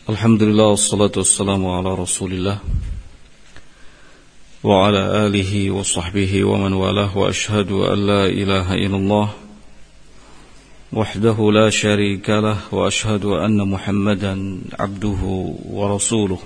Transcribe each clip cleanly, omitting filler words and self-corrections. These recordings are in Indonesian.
Alhamdulillah wassalatu wassalamu ala Rasulillah wa ala alihi wa sahbihi wa man walah wa ashhadu an la ilaha illallah wahdahu la syarika lah wa ashhadu anna Muhammadan abduhu wa rasuluh.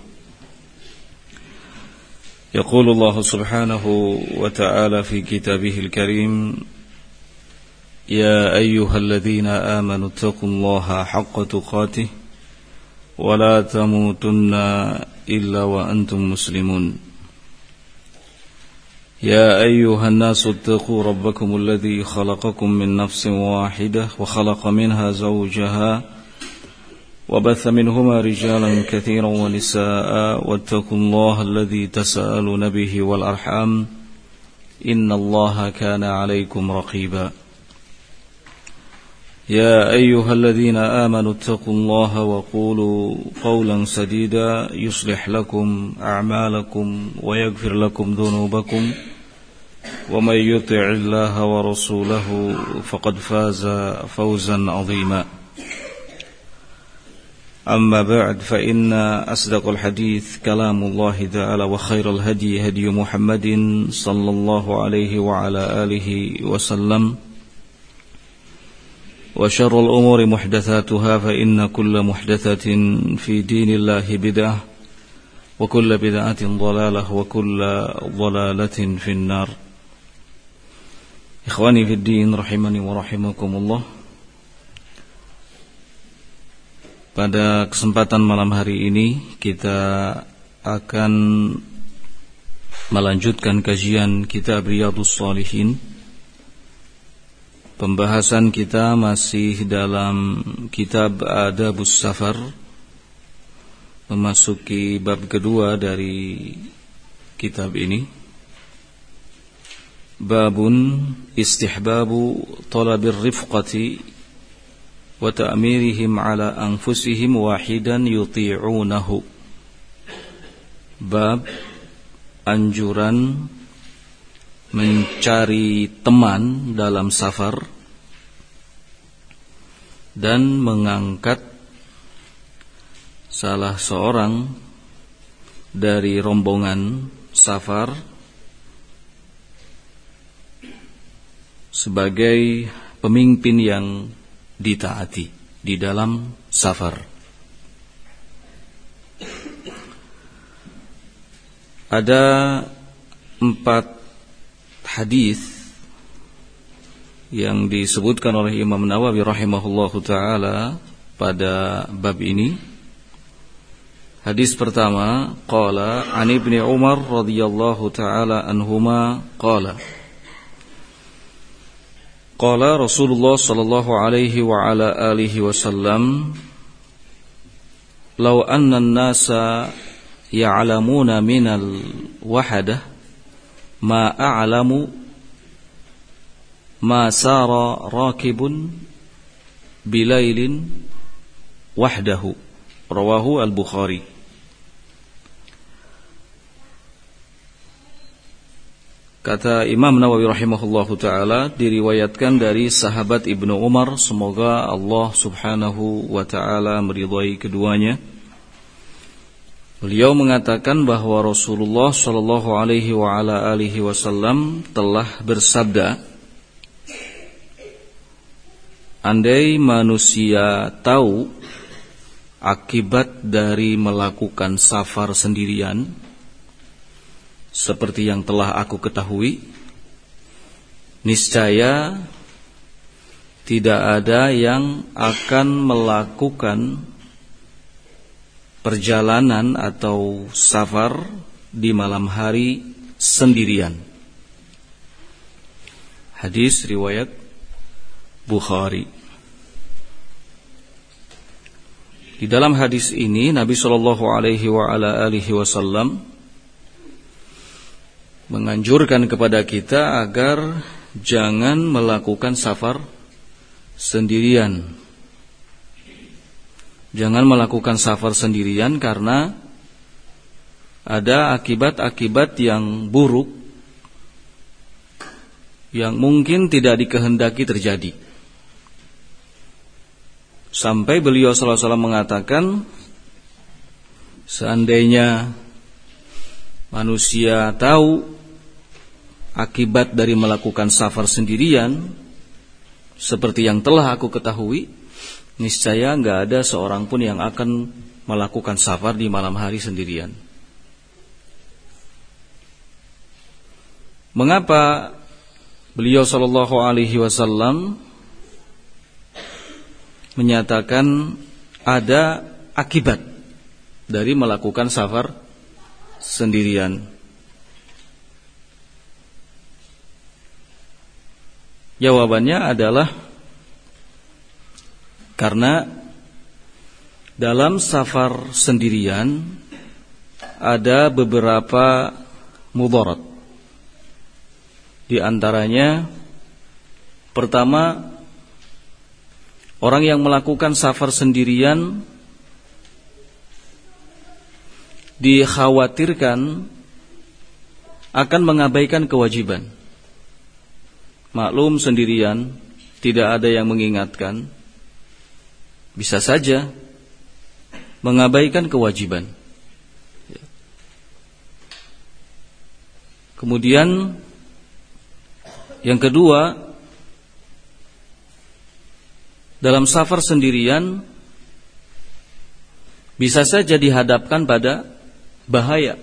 Yaqulu Allah subhanahu wa ta'ala fi kitabihil karim ya ayyuhalladzina amanu taqullaha haqqa tuqatih ولا تموتن إلا وأنتم مسلمون يا أيها الناس اتقوا ربكم الذي خلقكم من نفس واحدة وخلق منها زوجها وبث منهما رجالا كثيرا ونساء واتقوا الله الذي تساءلون به والأرحام إن الله كان عليكم رقيبا يا أيها الذين آمنوا اتقوا الله وقولوا قولا سديدا يصلح لكم أعمالكم ويغفر لكم ذنوبكم ومن يطع الله ورسوله فقد فاز فوزا عظيما أما بعد فإن أصدق الحديث كلام الله تعالى وخير الهدي هدي محمد صلى الله عليه وعلى آله وسلم وشر الأمور محدثاتها فإن كل محدثة في دين الله بدعة وكل بدعة ضلالة وكل ضلالة في النار. إخواني في الدين رحمني ورحمكم الله. Pada kesempatan malam hari ini kita akan melanjutkan kajian kitab Riyadhus Shalihin. Pembahasan kita masih dalam kitab Adabus Safar, memasuki bab kedua dari kitab ini. Babun istihbabu talabir rifqati wa ta'mirihim ala anfusihim wahidan yuti'unahu. Bab anjuran mencari teman dalam safar dan mengangkat salah seorang dari rombongan safar sebagai pemimpin yang ditaati di dalam safar. Ada 4 hadis yang disebutkan oleh Imam Nawawi rahimahullahu taala pada bab ini. Hadis pertama, qala an Ibnu Umar radhiyallahu taala anhuma qala qala Rasulullah sallallahu alaihi wa ala alihi wasallam law anna an-nasa ya'lamuna minal wahadah ma a'lamu ma sara rakibun bilailin wahdahu. Rawahu al-Bukhari. Kata Imam Nawawi rahimahullahu ta'ala, diriwayatkan dari sahabat Ibnu Umar, semoga Allah subhanahu wa ta'ala meridhai keduanya. Beliau mengatakan bahwa Rasulullah sallallahu alaihi wa ala alihi wasallam telah bersabda, andai manusia tahu akibat dari melakukan safar sendirian seperti yang telah aku ketahui, niscaya tidak ada yang akan melakukan perjalanan atau safar di malam hari sendirian. Hadis riwayat Bukhari. Di dalam hadis ini Nabi sallallahu alaihi wa ala alihi wasallam menganjurkan kepada kita agar jangan melakukan safar sendirian. Jangan melakukan safar sendirian karena ada akibat-akibat yang buruk yang mungkin tidak dikehendaki terjadi. Sampai beliau sallallahu alaihi wasallam mengatakan, Seandainya manusia tahu akibat dari melakukan safar sendirian seperti yang telah aku ketahui, niscaya enggak ada seorang pun yang akan melakukan safar di malam hari sendirian. Mengapa beliau sallallahu alaihi wasallam menyatakan ada akibat dari melakukan safar sendirian? Jawabannya adalah karena dalam safar sendirian ada beberapa mudarat. Di antaranya, pertama, orang yang melakukan safar sendirian dikhawatirkan akan mengabaikan kewajiban. Maklum sendirian, tidak ada yang mengingatkan, bisa saja mengabaikan kewajiban. Kemudian yang kedua, dalam safar sendirian bisa saja dihadapkan pada bahaya.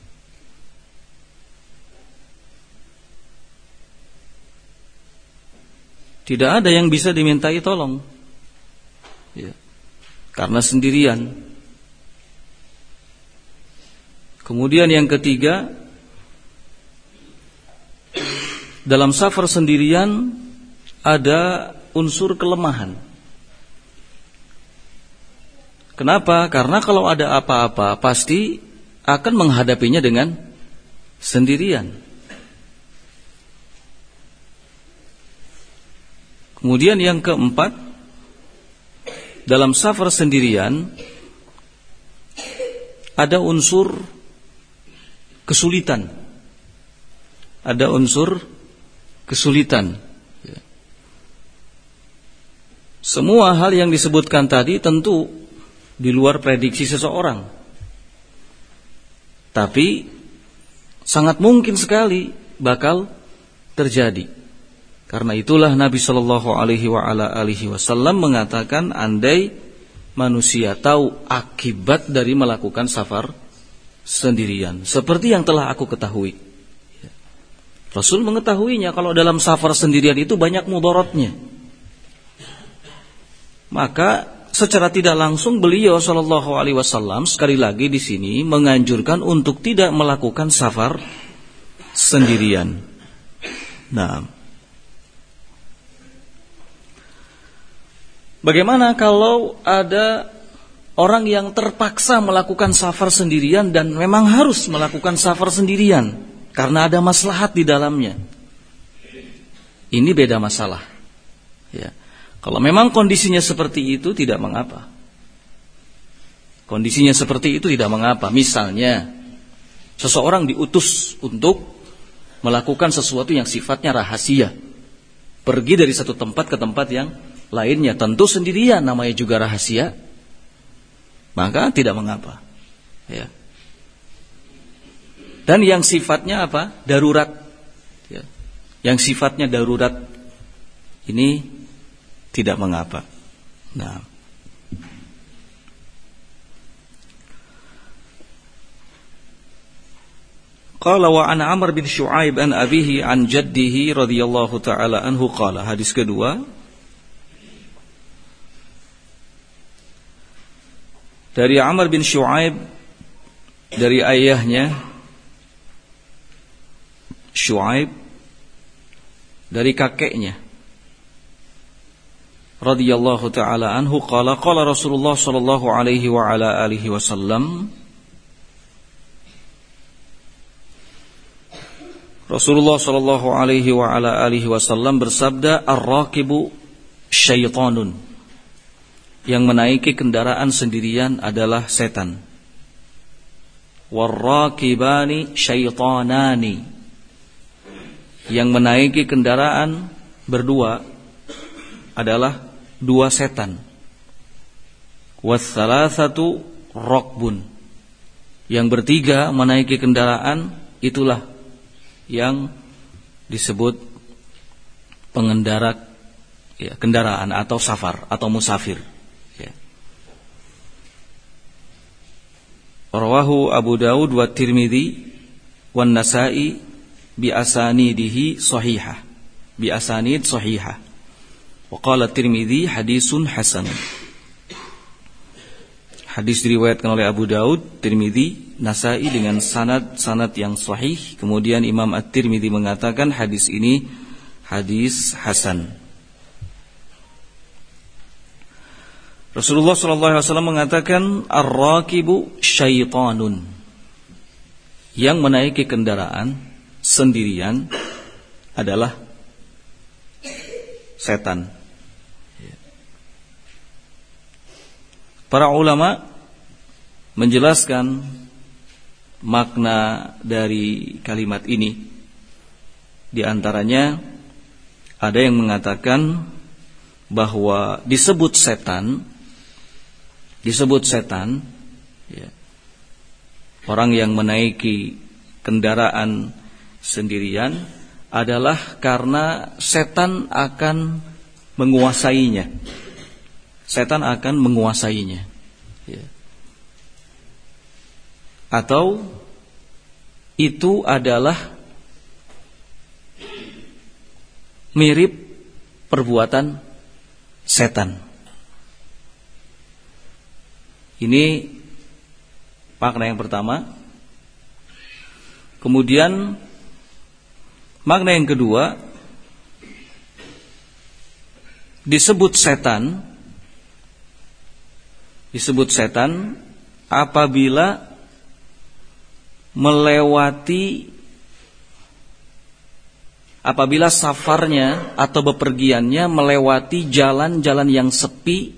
Tidak ada yang bisa dimintai tolong, ya, karena sendirian. Kemudian yang ketiga, dalam safar sendirian ada unsur kelemahan. Kenapa? Karena kalau ada apa-apa pasti akan menghadapinya dengan sendirian. Kemudian yang keempat, dalam safar sendirian ada unsur kesulitan. Ada unsur kesulitan. Semua hal yang disebutkan tadi tentu di luar prediksi seseorang, tapi sangat mungkin sekali bakal terjadi. Karena itulah Nabi Shallallahu Alaihi Wasallam mengatakan, andai manusia tahu akibat dari melakukan safar sendirian, seperti yang telah aku ketahui. Rasul mengetahuinya kalau dalam safar sendirian itu banyak mudaratnya. Maka secara tidak langsung beliau sallallahu alaihi wasallam sekali lagi di sini menganjurkan untuk tidak melakukan safar sendirian. Nah, bagaimana kalau ada orang yang terpaksa melakukan safar sendirian dan memang harus melakukan safar sendirian karena ada maslahat di dalamnya? Ini beda masalah, ya. Kalau memang kondisinya seperti itu tidak mengapa. Kondisinya seperti itu tidak mengapa. Misalnya seseorang diutus untuk melakukan sesuatu yang sifatnya rahasia, pergi dari satu tempat ke tempat yang lainnya, tentu sendirian, namanya juga rahasia, maka tidak mengapa, ya. Dan yang sifatnya apa? Darurat, ya. Yang sifatnya darurat ini tidak mengapa. Nah, qala wa an Amr bin Shu'aib an abihi an jaddihi radhiyallahu ta'ala anhu qala. Hadis kedua dari Amr bin Shu'aib, dari ayahnya Shu'aib, dari kakeknya radhiyallahu ta'ala anhu qala qala Rasulullah sallallahu alaihi wa ala alihi wasallam, Rasulullah sallallahu alaihi wa ala alihi wasallam bersabda, ar-rakibu syaitanun, yang menaiki kendaraan sendirian adalah setan. War-rakibani syaitanani, yang menaiki kendaraan berdua adalah dua setan. Was-salasatu rakbun, yang bertiga menaiki kendaraan, itulah yang disebut pengendara ya, kendaraan atau safar atau musafir ya. Rawahu Abu Dawud wa Tirmidzi wan Nasa'i bi asanidihi sahihah, bi asanid sahihah. Wa qala Tirmidzi hadisun hasan. Hadis diriwayatkan oleh Abu Daud, Tirmidzi, Nasa'i dengan sanad yang sahih. Kemudian Imam At-Tirmidzi mengatakan hadis ini hadis hasan. Rasulullah SAW mengatakan ar-rakibu syaitanun, yang menaiki kendaraan sendirian adalah setan. Para ulama menjelaskan makna dari kalimat ini. Di antaranya ada yang mengatakan bahwa disebut setan ya, orang yang menaiki kendaraan sendirian adalah karena setan akan menguasainya. Setan akan menguasainya ya. Atau itu adalah mirip perbuatan setan. Ini makna yang pertama. Kemudian makna yang kedua, disebut setan apabila safarnya atau bepergiannya melewati jalan-jalan yang sepi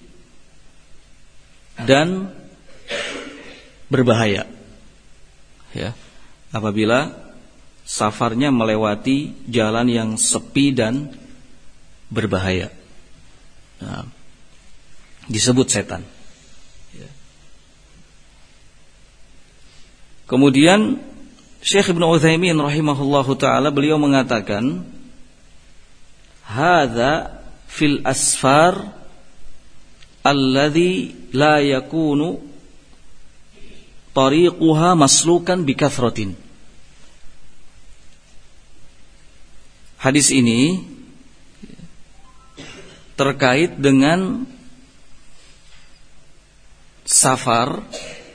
dan berbahaya. Ya, apabila safarnya melewati jalan yang sepi dan berbahaya, nah, disebut setan. Kemudian Syekh Ibnu Utsaimin rahimahullahu taala beliau mengatakan, hadza fil asfar alladhi la yakunu tariquha maslukan bikathratin. Hadis ini terkait dengan safar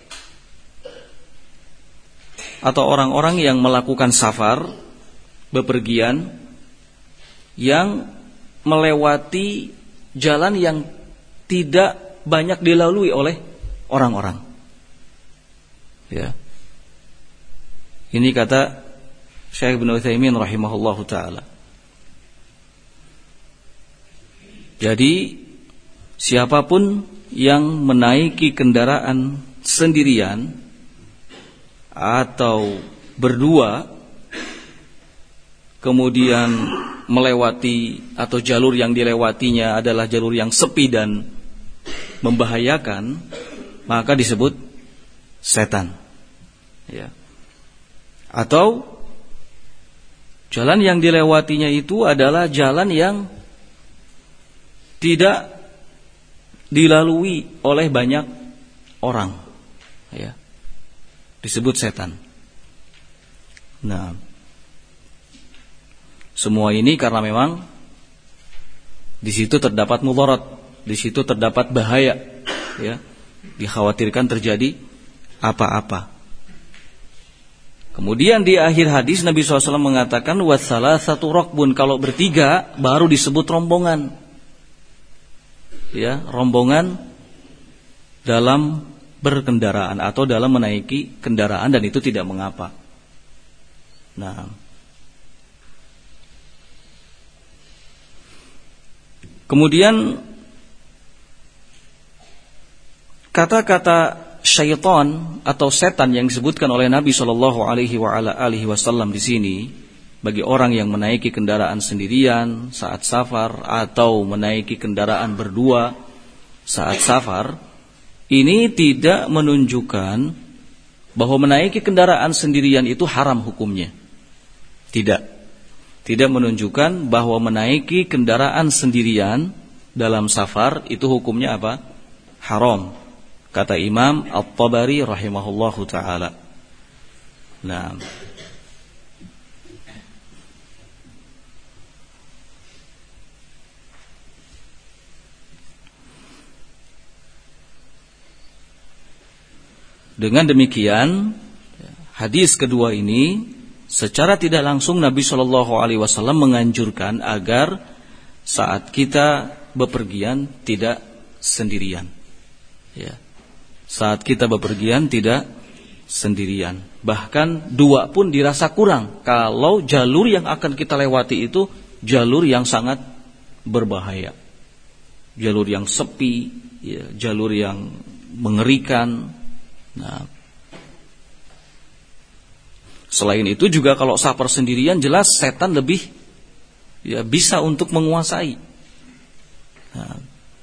atau orang-orang yang melakukan safar, bepergian, yang melewati jalan yang tidak banyak dilalui oleh orang-orang. Ya. Ini kata Syekh Ibnu Utsaimin rahimahullahu taala. Jadi siapapun yang menaiki kendaraan sendirian atau berdua, kemudian melewati atau jalur yang dilewatinya adalah jalur yang sepi dan membahayakan, maka disebut setan. Ya. Atau jalan yang dilewatinya itu adalah jalan yang tidak dilalui oleh banyak orang, ya, disebut setan. Nah, semua ini karena memang di situ terdapat mudarat, di situ terdapat bahaya, ya, dikhawatirkan terjadi apa-apa. Kemudian di akhir hadis Nabi SAW mengatakan wasalasatu rokbun, kalau bertiga baru disebut rombongan, ya, rombongan dalam berkendaraan atau dalam menaiki kendaraan, dan itu tidak mengapa. Nah, kemudian kata-kata syaitan atau setan yang disebutkan oleh Nabi Shallallahu Alaihi Wasallam di sini bagi orang yang menaiki kendaraan sendirian saat safar atau menaiki kendaraan berdua saat safar, ini tidak menunjukkan bahwa menaiki kendaraan sendirian itu haram hukumnya. Tidak menunjukkan bahwa menaiki kendaraan sendirian dalam safar itu hukumnya apa? Haram. Kata Imam At-Tabari rahimahullahu taala. Nah, dengan demikian, hadis kedua ini secara tidak langsung Nabi Shallallahu Alaihi Wasallam menganjurkan agar saat kita bepergian tidak sendirian. Ya. Saat kita bepergian tidak sendirian. Bahkan dua pun dirasa kurang kalau jalur yang akan kita lewati itu jalur yang sangat berbahaya, jalur yang sepi, ya, jalur yang mengerikan. Nah, selain itu juga kalau safar sendirian jelas setan lebih ya bisa untuk menguasai. Nah,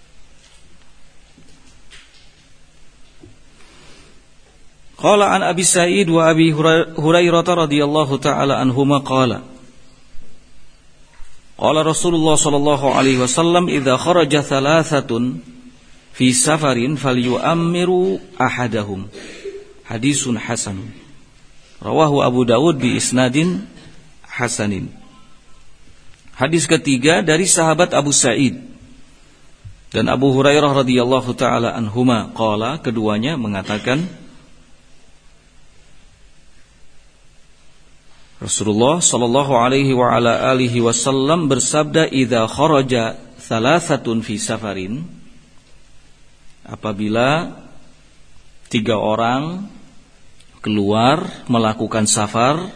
qala an Abi Sa'id wa Abi Hurairah radhiyallahu taala anhuma qala Rasulullah sallallahu alaihi wasallam idza kharaja thalathatun fi safarin falyu'ammiru ahadahum. Hadisun hasan. Rawahu Abu Dawud bi isnadin hasanin. Hadis ketiga dari sahabat Abu Sa'id dan Abu Hurairah radhiyallahu taala anhuma qala, keduanya mengatakan Rasulullah sallallahu alaihi wa ala alihi wasallam bersabda, idza kharaja thalathatun fi safarin, apabila 3 orang keluar melakukan safar,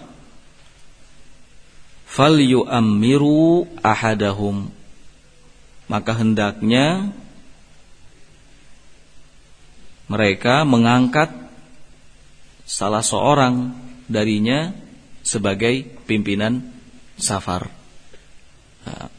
falyu'ammiru ahadahum, maka hendaknya mereka mengangkat salah seorang darinya sebagai pimpinan safar. Nah,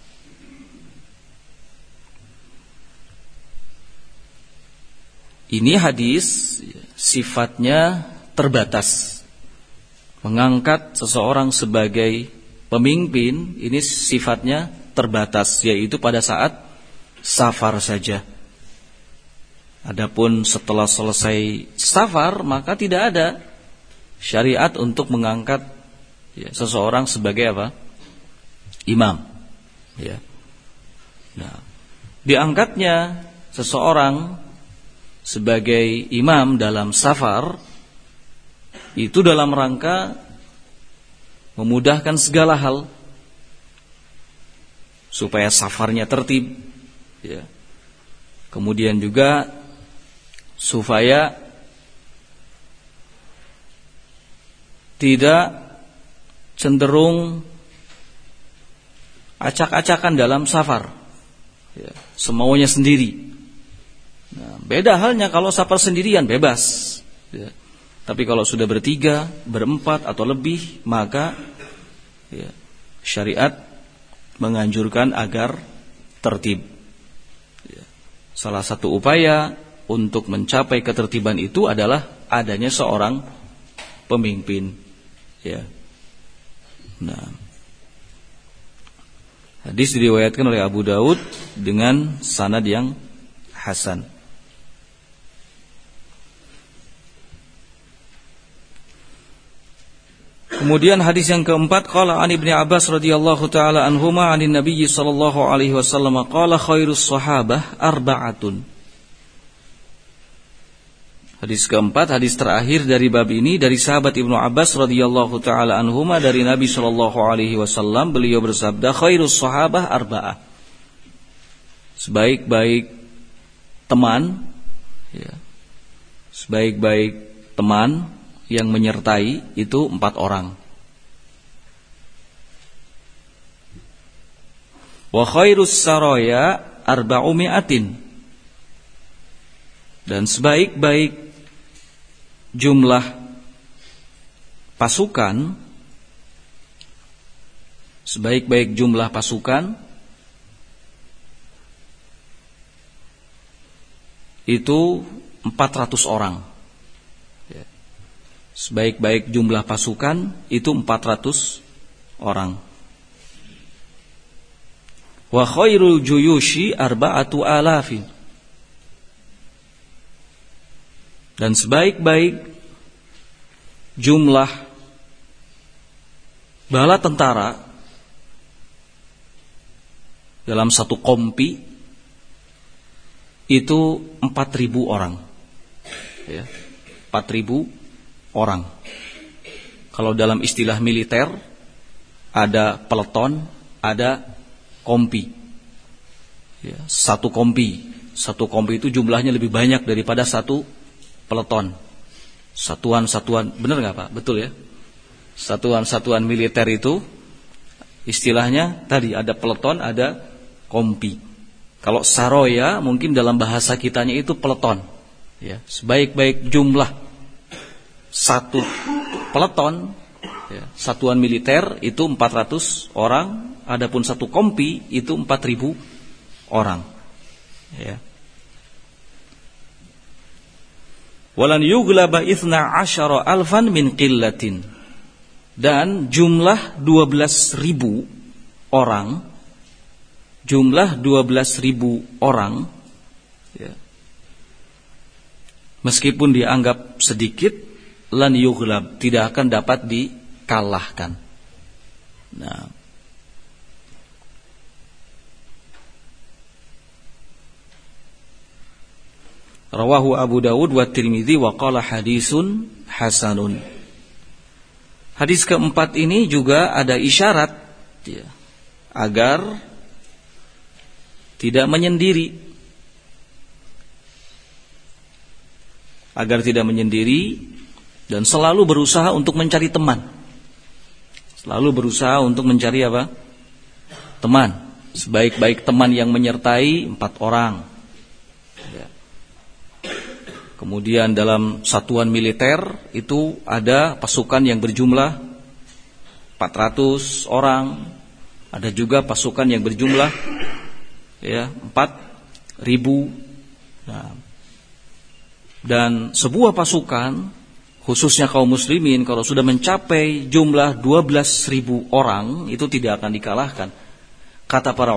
ini hadis sifatnya terbatas. Mengangkat seseorang sebagai pemimpin ini sifatnya terbatas, yaitu pada saat safar saja. Adapun setelah selesai safar maka tidak ada syariat untuk mengangkat seseorang sebagai apa? Imam. Ya. Nah, diangkatnya seseorang sebagai imam dalam safar itu dalam rangka memudahkan segala hal supaya safarnya tertib, ya. Kemudian juga supaya tidak cenderung acak-acakan dalam safar, ya, semaunya sendiri. Nah, beda halnya kalau safar sendirian bebas, ya. Tapi kalau sudah bertiga, berempat atau lebih, maka ya, syariat menganjurkan agar tertib. Ya. Salah satu upaya untuk mencapai ketertiban itu adalah adanya seorang pemimpin. Ya. Nah, hadis diriwayatkan oleh Abu Daud dengan sanad yang hasan. Kemudian hadis yang keempat, qala an Ibnu Abbas radhiyallahu taala anhuma anin Nabi sallallahu alaihi wasallam qala khairus sahabah arba'atun. Hadis keempat, hadis terakhir dari bab ini dari sahabat Ibnu Abbas radhiyallahu taala anhuma dari Nabi sallallahu alaihi wasallam, beliau bersabda khairus sahabah arba'ah. Sebaik-baik teman, ya. Sebaik-baik teman yang menyertai itu 4 orang. Wa khairus saraya arba'u mi'atin. Dan sebaik-baik jumlah pasukan, sebaik-baik jumlah pasukan itu 400 orang. Sebaik-baik jumlah pasukan itu 400 orang. Wa khairul juyushi 4,000. Dan sebaik-baik jumlah bala tentara dalam satu kompi itu 4.000 orang. Ya, 4.000 orang. Kalau dalam istilah militer ada peleton, ada kompi. Ya, satu kompi itu jumlahnya lebih banyak daripada satu peleton. Satuan-satuan, benar nggak Pak? Betul ya. Satuan-satuan militer itu istilahnya tadi ada peleton, ada kompi. Kalau saroya mungkin dalam bahasa kitanya itu peleton. Ya, sebaik-baik jumlah satu peleton, ya, satuan militer itu 400 orang, adapun satu kompi itu 4.000 orang. Ya. Walan yuglaba 12.000 min qillatin. Dan jumlah 12.000 orang, ya, meskipun dianggap sedikit, lan yughlab, tidak akan dapat dikalahkan. Nah, rawahu Abu Dawud wa Tirmidzi wa qala hadisun hasanun. Hadis keempat ini juga ada isyarat, ya, agar tidak menyendiri, dan selalu berusaha untuk mencari teman. Teman. Sebaik-baik teman yang menyertai 4 orang. Ya. Kemudian dalam satuan militer itu ada pasukan yang berjumlah 400 orang, ada juga pasukan yang berjumlah 4.000. Nah, dan sebuah pasukan, khususnya kaum muslimin, kalau sudah mencapai jumlah 12.000 orang itu tidak akan dikalahkan. Kata para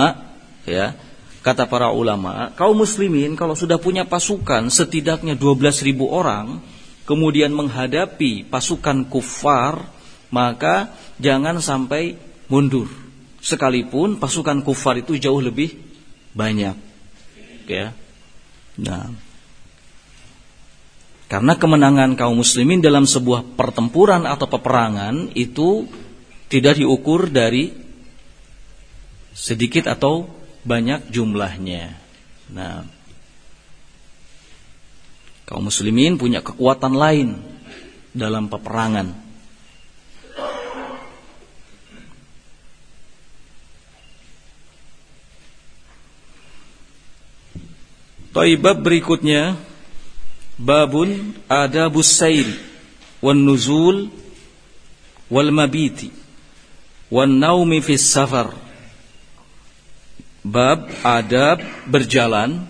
ulama, kaum muslimin kalau sudah punya pasukan setidaknya 12.000 orang, kemudian menghadapi pasukan kufar, maka jangan sampai mundur. Sekalipun pasukan kufar itu jauh lebih banyak. Ya. Nah, karena kemenangan kaum muslimin dalam sebuah pertempuran atau peperangan itu tidak diukur dari sedikit atau banyak jumlahnya. Nah, kaum muslimin punya kekuatan lain dalam peperangan. Bab berikutnya, babun adabus sair wan nuzul wal mabiti wan naumi fis safar. Bab adab berjalan,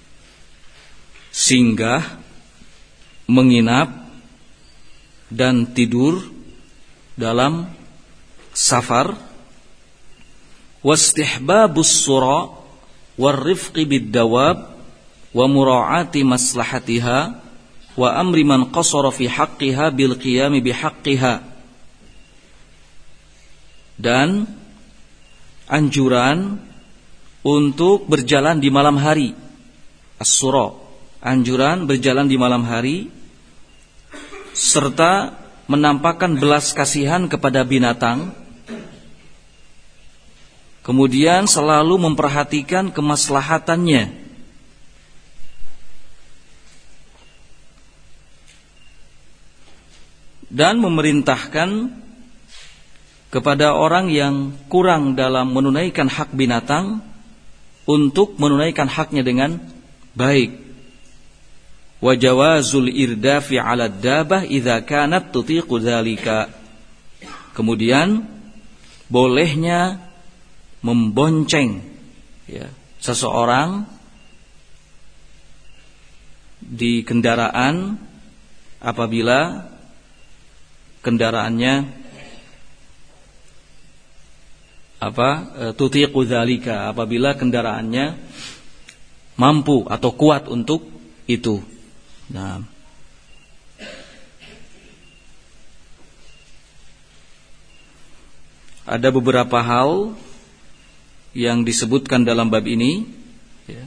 singgah, menginap dan tidur dalam safar. Wastihbabus sura warrifqi bid-dawab wa mura'ati maslahatiha wa amri man qasara fi haqqiha bil qiyami bihaqqiha. Dan anjuran untuk berjalan di malam hari, as-sura, anjuran berjalan di malam hari, serta menampakkan belas kasihan kepada binatang, kemudian selalu memperhatikan kemaslahatannya, dan memerintahkan kepada orang yang kurang dalam menunaikan hak binatang untuk menunaikan haknya dengan baik. Wa jawazul irdafi 'ala ad-dabah idza kanat tutiqu dzalika. Kemudian bolehnya membonceng, ya, seseorang di kendaraan apabila kendaraannya tutiqu dzalika, apabila kendaraannya mampu atau kuat untuk itu. Nah, ada beberapa hal yang disebutkan dalam bab ini, ya.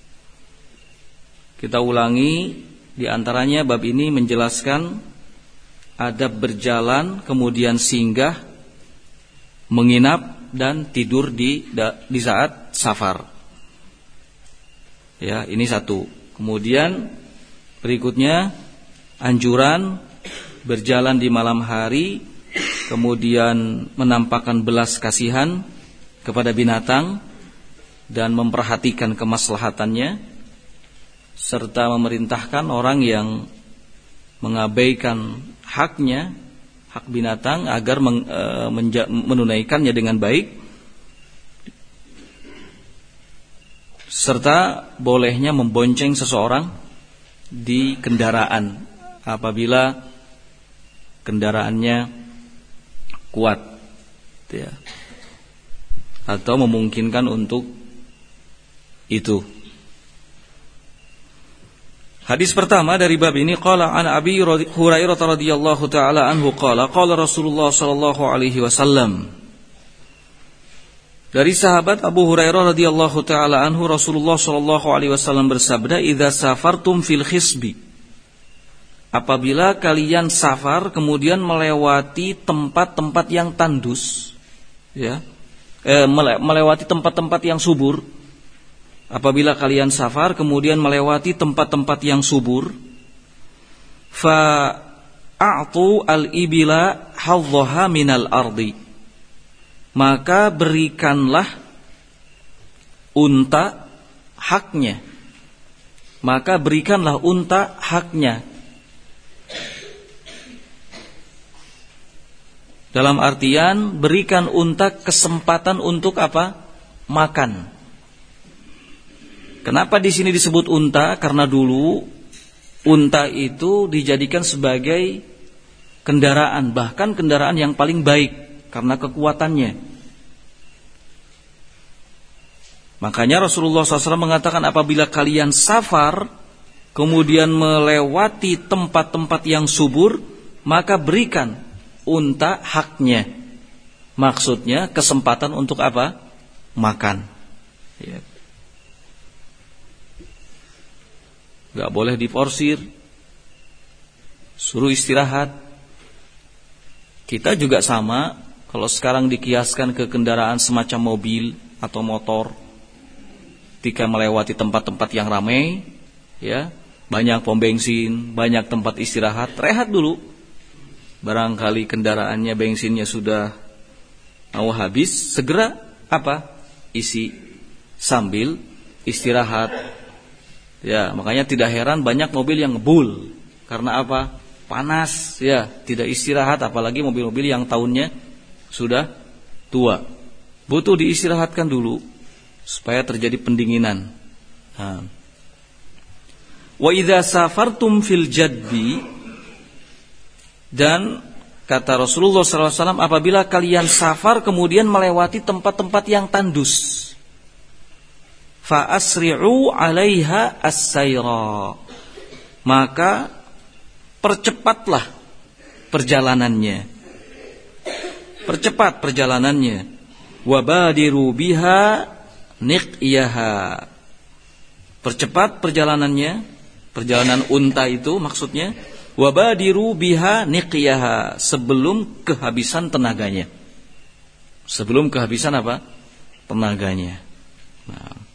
Kita ulangi, di antaranya bab ini menjelaskan adab berjalan, kemudian singgah, menginap dan tidur di saat safar. Ya, ini satu. Kemudian berikutnya anjuran berjalan di malam hari, kemudian menampakkan belas kasihan kepada binatang dan memperhatikan kemaslahatannya, serta memerintahkan orang yang mengabaikan haknya, hak binatang, agar menunaikannya dengan baik, serta bolehnya membonceng seseorang di kendaraan apabila kendaraannya kuat, ya, atau memungkinkan untuk itu. Hadis pertama dari bab ini, qala an Abi Hurairah radhiyallahu taala anhu qala Rasulullah sallallahu alaihi wasallam. Dari sahabat Abu Hurairah radhiyallahu taala anhu, Rasulullah sallallahu alaihi wasallam bersabda, "Idza safartum fil khisbi." Apabila kalian safar kemudian melewati tempat-tempat yang tandus, ya. Melewati tempat-tempat yang subur. Apabila kalian safar kemudian melewati tempat-tempat yang subur, fa'atu al-ibila hadzaha minal ardi. Maka berikanlah unta haknya. Maka berikanlah unta haknya. Dalam artian berikan unta kesempatan untuk apa? Makan. Kenapa di sini disebut unta? Karena dulu unta itu dijadikan sebagai kendaraan, bahkan kendaraan yang paling baik karena kekuatannya. Makanya Rasulullah SAW mengatakan, apabila kalian safar kemudian melewati tempat-tempat yang subur, maka berikan unta haknya. Maksudnya kesempatan untuk apa? Makan, ya. Gak boleh diforsir, suruh istirahat. Kita juga sama. Kalau sekarang dikiaskan ke kendaraan semacam mobil atau motor, ketika melewati tempat-tempat yang ramai, ya, banyak pom bensin, banyak tempat istirahat, rehat dulu. Barangkali kendaraannya bensinnya sudah mau habis, segera apa? Isi sambil istirahat. Ya, makanya tidak heran banyak mobil yang ngebul. Karena apa? Panas, ya, tidak istirahat, apalagi mobil-mobil yang tahunnya sudah tua. Butuh diistirahatkan dulu supaya terjadi pendinginan. Wa idza safartum fil jadbi, dan kata Rasulullah SAW, apabila kalian safar kemudian melewati tempat-tempat yang tandus, fa asri'u 'alaiha as-sayra, maka percepatlah perjalanannya. Percepat perjalanannya. Wa badiru biha niqyaha. Percepat perjalanannya, perjalanan unta itu maksudnya, wa badiru biha niqyaha, sebelum kehabisan tenaganya. Sebelum kehabisan apa? Tenaganya. Nah,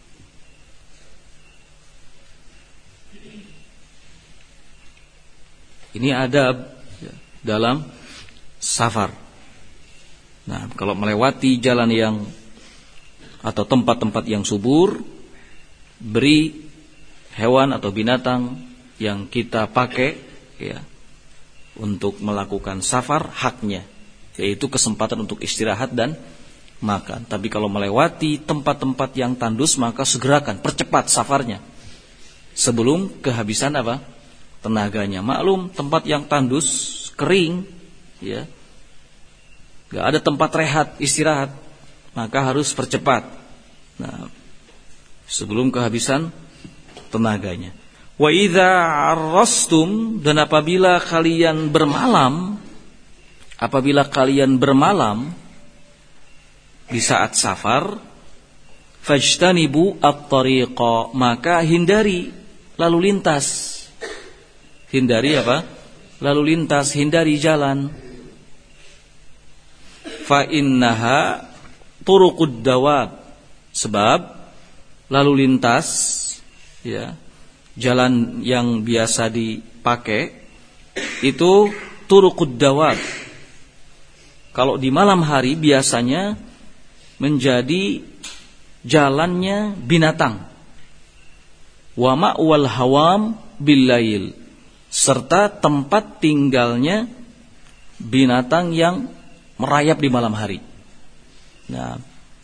ini adab dalam safar. Nah, kalau melewati jalan yang atau tempat-tempat yang subur, beri hewan atau binatang yang kita pakai, ya, untuk melakukan safar haknya, yaitu kesempatan untuk istirahat dan makan. Tapi kalau melewati tempat-tempat yang tandus, maka segerakan, percepat safarnya sebelum kehabisan apa? Tenaganya. Maklum, tempat yang tandus, kering, ya. Gak ada tempat rehat, istirahat, maka harus percepat. Nah, sebelum kehabisan tenaganya. Wa idza arrastum, dan apabila kalian bermalam di saat safar, fajtanibu at-tariqa, maka hindari lalu lintas. Hindari apa? Lalu lintas, hindari jalan. Fa innaha turuqud dawab, sebab lalu lintas, ya, jalan yang biasa dipakai itu turuqud dawab. Kalau di malam hari biasanya menjadi jalannya binatang. Wa ma'wal hawam billail, serta tempat tinggalnya binatang yang merayap di malam hari. Nah,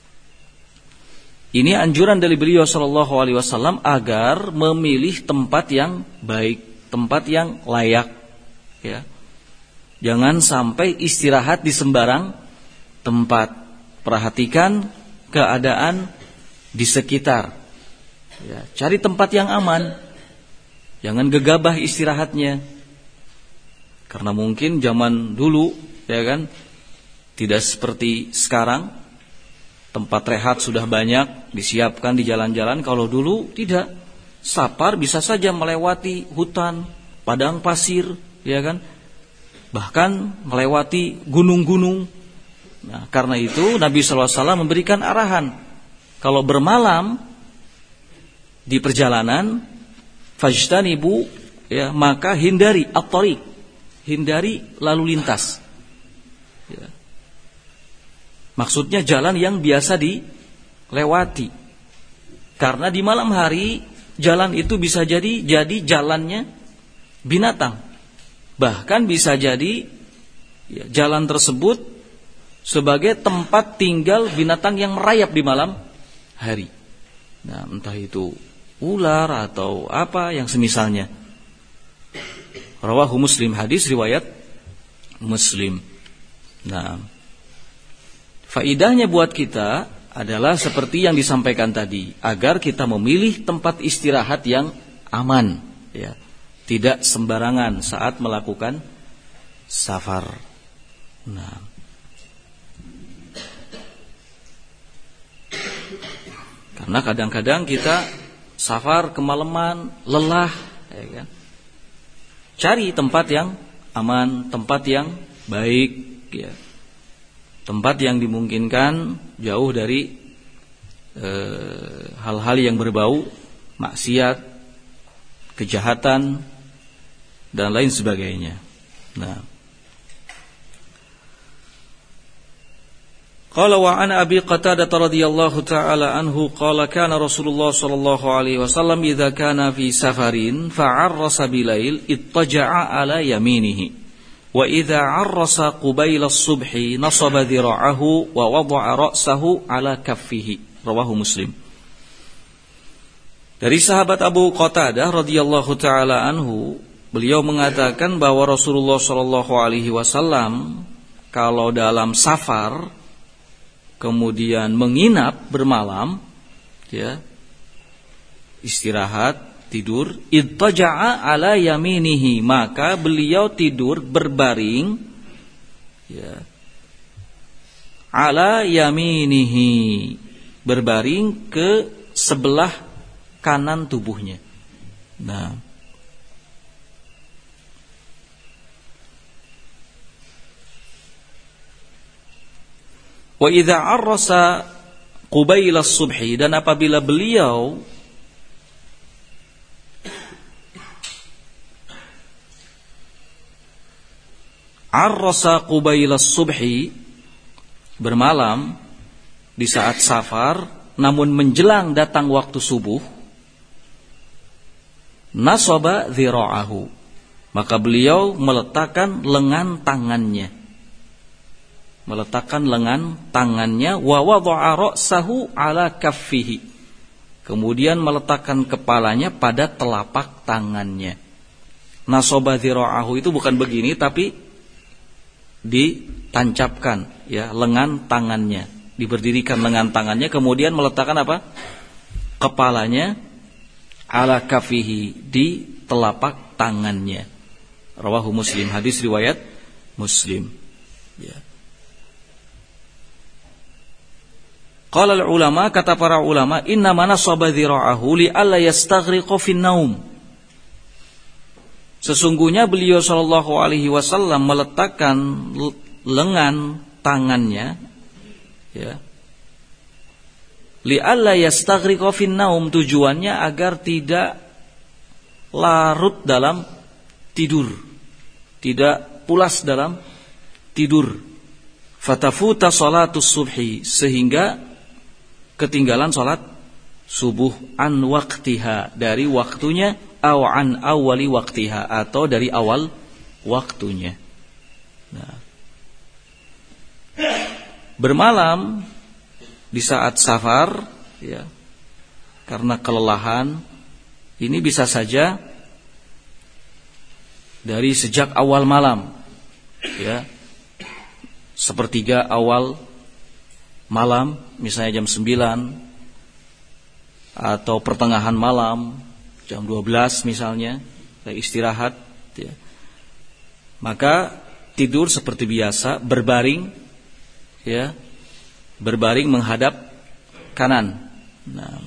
ini anjuran dari beliau sallallahu alaihi wasallam agar memilih tempat yang baik, tempat yang layak, ya. Jangan sampai istirahat di sembarang tempat. Perhatikan keadaan di sekitar. Ya, cari tempat yang aman. Jangan gegabah istirahatnya. Karena mungkin zaman dulu, ya kan, tidak seperti sekarang. Tempat rehat sudah banyak disiapkan di jalan-jalan. Kalau dulu tidak. Safar bisa saja melewati hutan, padang pasir, ya kan? Bahkan melewati gunung-gunung. Nah, karena itu Nabi SAW memberikan arahan, kalau bermalam di perjalanan, fajtanibu, ya, maka hindari at-tariq, hindari lalu lintas, ya. Maksudnya jalan yang biasa dilewati. Karena di malam hari jalan itu bisa jadi jalannya binatang. Bahkan bisa jadi, ya, jalan tersebut sebagai tempat tinggal binatang yang merayap di malam hari. Nah, entah itu ular atau apa yang semisalnya. Rawahu Muslim, hadis riwayat Muslim. Nah, faidahnya buat kita adalah seperti yang disampaikan tadi, agar kita memilih tempat istirahat yang aman, ya. Tidak sembarangan saat melakukan safar. Nah, karena kadang-kadang kita safar kemalaman, lelah, ya kan? Cari tempat yang aman, tempat yang baik, ya. Tempat yang dimungkinkan jauh dari hal-hal yang berbau maksiat, kejahatan, dan lain sebagainya. Nah, qala wa an Abi Qatadah radhiyallahu ta'ala anhu qala kana Rasulullah sallallahu alaihi wasallam idza kana fi safarin fa'arrasa bilail ittaja'a ala yaminihi wa idza 'arrasa qubaila as-subhi nasaba dhira'ahu wa wada'a ra'sahu ala kaffihi. Rawahu Muslim. Dari sahabat Abu Qatadah radhiyallahu ta'ala anhu, beliau mengatakan bahwa Rasulullah sallallahu alaihi wasallam kalau dalam safar kemudian menginap bermalam, ya, istirahat, tidur, ittaja'a ala yaminihi, maka beliau tidur berbaring, ya, ala yaminihi, berbaring ke sebelah kanan tubuhnya. Nah, wa idza arrasa qubaila as-subhi, dan apabila beliau arrasa qubaila as-subhi, bermalam di saat safar namun menjelang datang waktu subuh, nasaba dhira'ahu, maka beliau meletakkan lengan tangannya, wa wada'a ra'sahu ala kaffihi, kemudian meletakkan kepalanya pada telapak tangannya. Nasaba dhira'ahu itu bukan begini, tapi ditancapkan ya lengan tangannya, diberdirikan lengan tangannya, kemudian meletakkan apa? Kepalanya ala kafihi, di telapak tangannya. Rawahu Muslim, hadis riwayat Muslim. Ya. Qala al-ulama, kata para ulama, inna ma nasaba dhira'ahu li alla yastaghriqa fin naum. Sesungguhnya beliau sallallahu alaihi wasallam meletakkan lengan tangannya ya, li alla yastaghriqa fin naum, tujuannya agar tidak larut dalam tidur, tidak pulas dalam tidur. Fatafuta salatus subhi, sehingga ketinggalan salat subuh, an waqtiha, dari waktunya, aw an awali waqtiha, atau dari awal waktunya. Nah, bermalam di saat safar ya, karena kelelahan, ini bisa saja dari sejak awal malam ya, sepertiga awal malam, misalnya jam 9, atau pertengahan malam jam 12 misalnya, istirahat ya. Maka tidur seperti biasa, berbaring ya, berbaring menghadap kanan. Nah,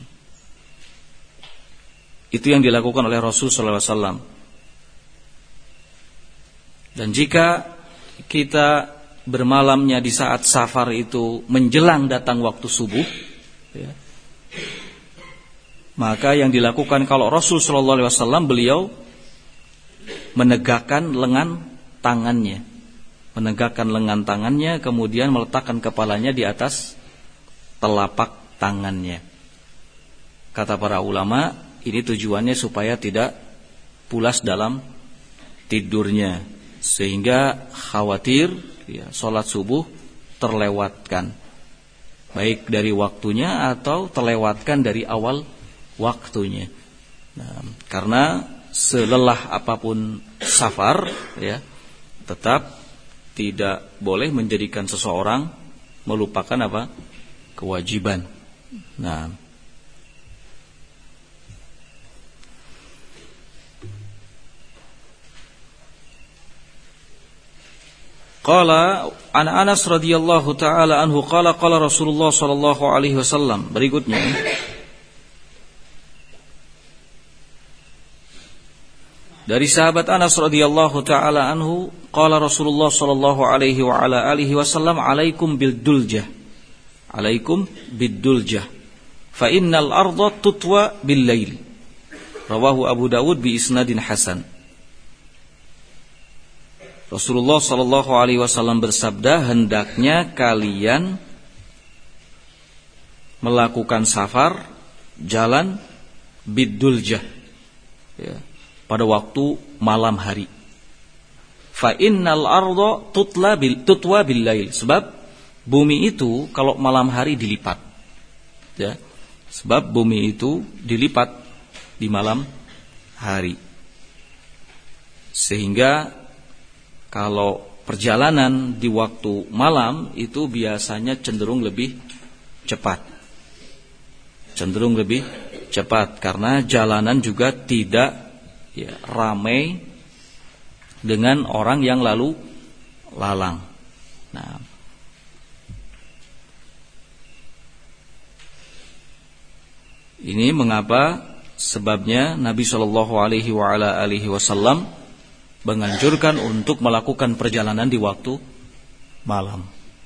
itu yang dilakukan oleh Rasul sallallahu alaihi wasallam. Dan jika kita bermalamnya di saat safar itu menjelang datang waktu subuh ya, maka yang dilakukan kalau Rasul sallallahu alaihi wasallam, beliau menegakkan lengan tangannya, kemudian meletakkan kepalanya di atas telapak tangannya. Kata para ulama, ini tujuannya supaya tidak pulas dalam tidurnya, sehingga khawatir ya, sholat subuh terlewatkan, baik dari waktunya atau terlewatkan dari awal waktunya. Nah, karena selelah apapun safar ya, tetap tidak boleh menjadikan seseorang melupakan apa? Kewajiban. Nah, qala an Anas radhiyallahu taala anhu qala qala Rasulullah sallallahu alaihi wasallam. Berikutnya dari sahabat Anas radhiyallahu taala anhu, qala Rasulullah sallallahu alaihi wa ala alihi wasallam, alaikum biduljah, alaikum biduljah, fa innal arda tutwa bil lail. Rawahu Abu Dawud bi isnadin hasan. Rasulullah sallallahu alaihi wasallam bersabda, hendaknya kalian melakukan safar, jalan biduljah ya, pada waktu malam hari. Fa innal arda tutwa bil lail, sebab bumi itu kalau malam hari dilipat ya, sebab bumi itu dilipat di malam hari, sehingga kalau perjalanan di waktu malam itu biasanya cenderung lebih cepat, karena jalanan juga tidak ya, ramai dengan orang yang lalu lalang. Nah, ini mengapa sebabnya Nabi Shallallahu Alaihi Wasallam menganjurkan untuk melakukan perjalanan di waktu malam.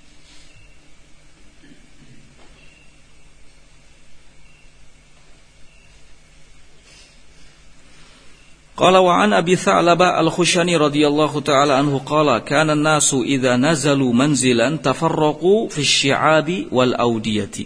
Qala wa an Abi Tha'labah Al-Khushani radhiyallahu ta'ala anhu qala kana an-nasu idza nazalu manzilan tafarraqu fi asy-syi'abi wal awdiyati.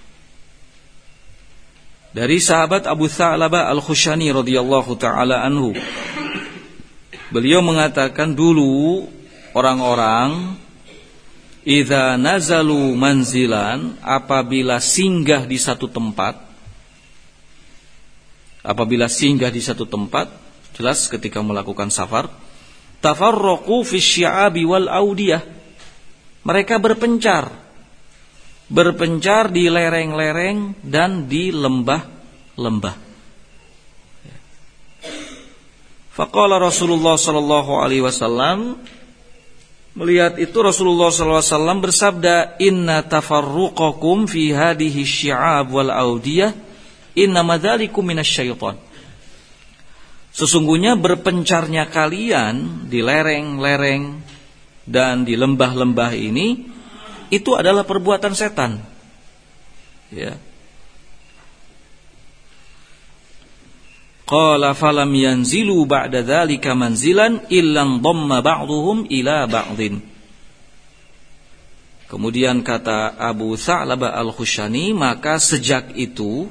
Dari sahabat Abu Tha'labah Al-Khushani radhiyallahu ta'ala anhu, beliau mengatakan dulu orang-orang idza nazalu manzilan, apabila singgah di satu tempat, jelas ketika melakukan safar, tafarraqu fi syi'abi wal audiyah. Mereka berpencar di lereng-lereng dan di lembah-lembah. Faqala Rasulullah sallallahu alaihi wasallam, melihat itu Rasulullah sallallahu alaihi wasallam bersabda, inna tafarruqakum fi hadhihi syi'ab wal audiyah innama dzalikum minasyaiton. Sesungguhnya berpencarnya kalian di lereng-lereng dan di lembah-lembah ini itu adalah perbuatan setan. Ya. Qala falam yanzilu ba'da dzalika manzilan illan dhamma ba'dhum ila ba'dhin. Kemudian kata Abu Tha'labah Al-Khushani, maka sejak itu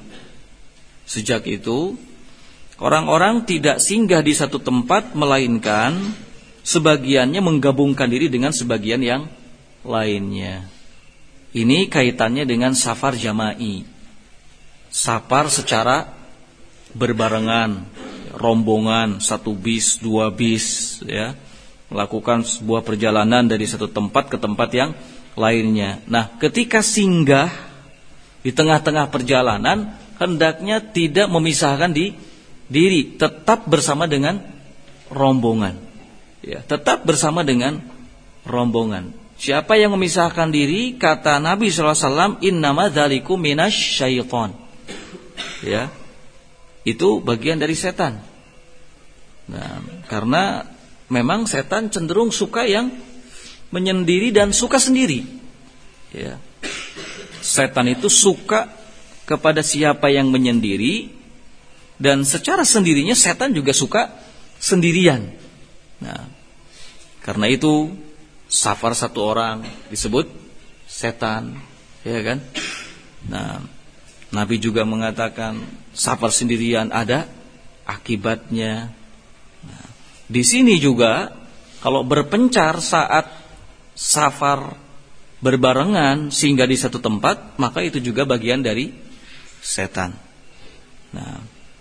orang-orang tidak singgah di satu tempat, melainkan sebagiannya menggabungkan diri dengan sebagian yang lainnya. Ini kaitannya dengan safar jama'i. Safar secara berbarengan, rombongan, 1 bis, 2 bis, ya, melakukan sebuah perjalanan dari satu tempat ke tempat yang lainnya. Nah, ketika singgah di tengah-tengah perjalanan, hendaknya tidak memisahkan diri, tetap bersama dengan rombongan. Ya, tetap bersama dengan rombongan. Siapa yang memisahkan diri, kata Nabi sallallahu alaihi wasallam, innama dzalikum minasyaiton. Ya. Itu bagian dari setan. Nah, karena memang setan cenderung suka yang menyendiri dan suka sendiri. Ya. Setan itu suka kepada siapa yang menyendiri, dan secara sendirinya setan juga suka sendirian. Nah, karena itu safar satu orang disebut setan, ya kan? Nah, Nabi juga mengatakan safar sendirian ada akibatnya. Nah, di sini juga kalau berpencar saat safar berbarengan sehingga di satu tempat, maka itu juga bagian dari setan. Nah,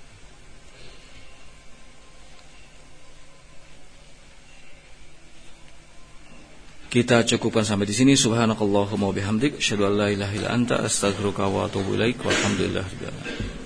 kita cukupkan sampai di sini. Subhanakallahumma wa bihamdik, asyhadu an la ilaha illa anta, astaghfiruka wa atubu ilaik. Walhamdulillah.